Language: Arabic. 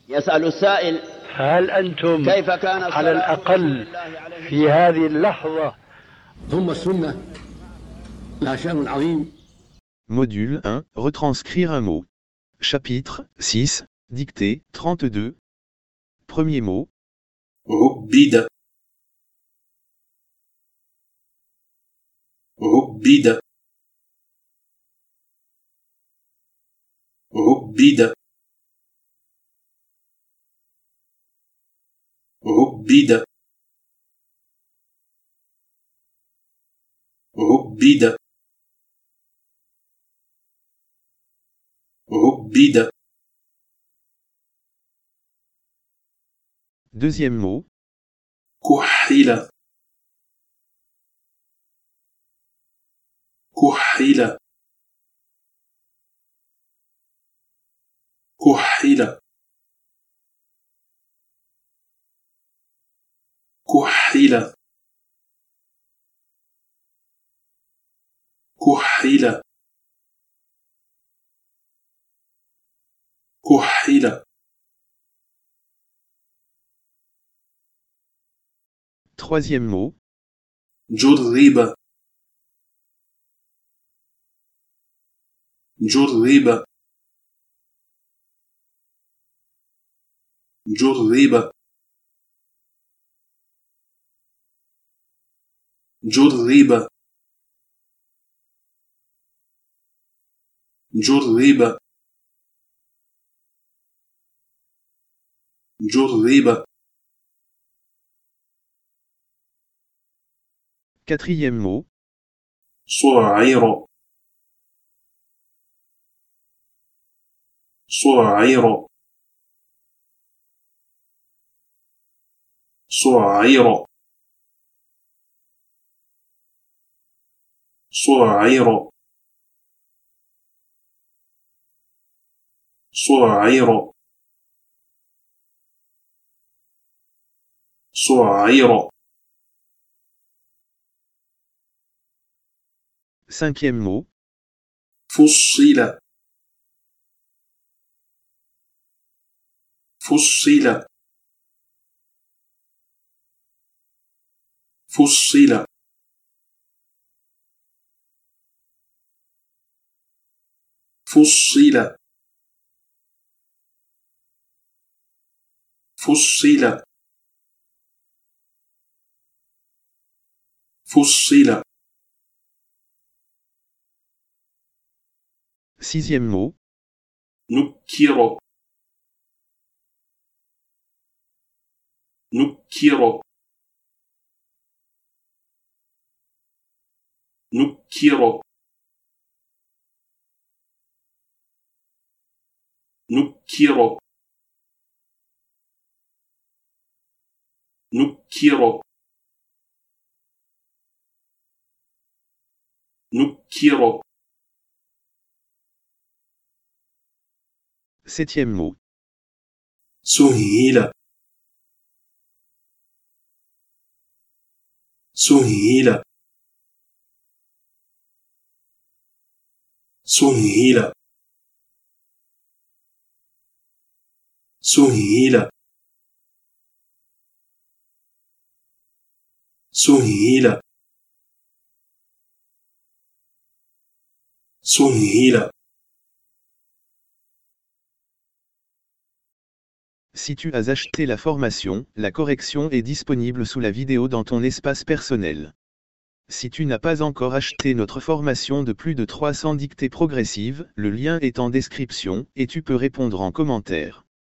يسأل السائل: هل أنتم كيف كان على الأقل في هذه اللحظة؟ ثم السنة لها شأن عظيم. Module 1, retranscrire un mot. Chapitre 6, dictée 32. Premier mot. عبد عبد عبد عبد عبد عبد. Deuxième mot. كحل كحل كحل كحل كحل كحل. Troisième mot. جرب جرب جرب جرب جرب جرب. Quatrième mot. صعير صعير صعير صعير صعير صعير. Cinquième mot. فصل فصل فصل فصل فصل فصل. Sixième mot. نكر نكر نكر نكر نكر نكر. Septième mot. سهيل سهيل سهيل سهيل سهيل سهيل. Si tu as acheté la formation, la correction est disponible sous la vidéo dans ton espace personnel. Si tu n'as pas encore acheté notre formation de plus de 300 dictées progressives, le lien est en description, et tu peux répondre en commentaire.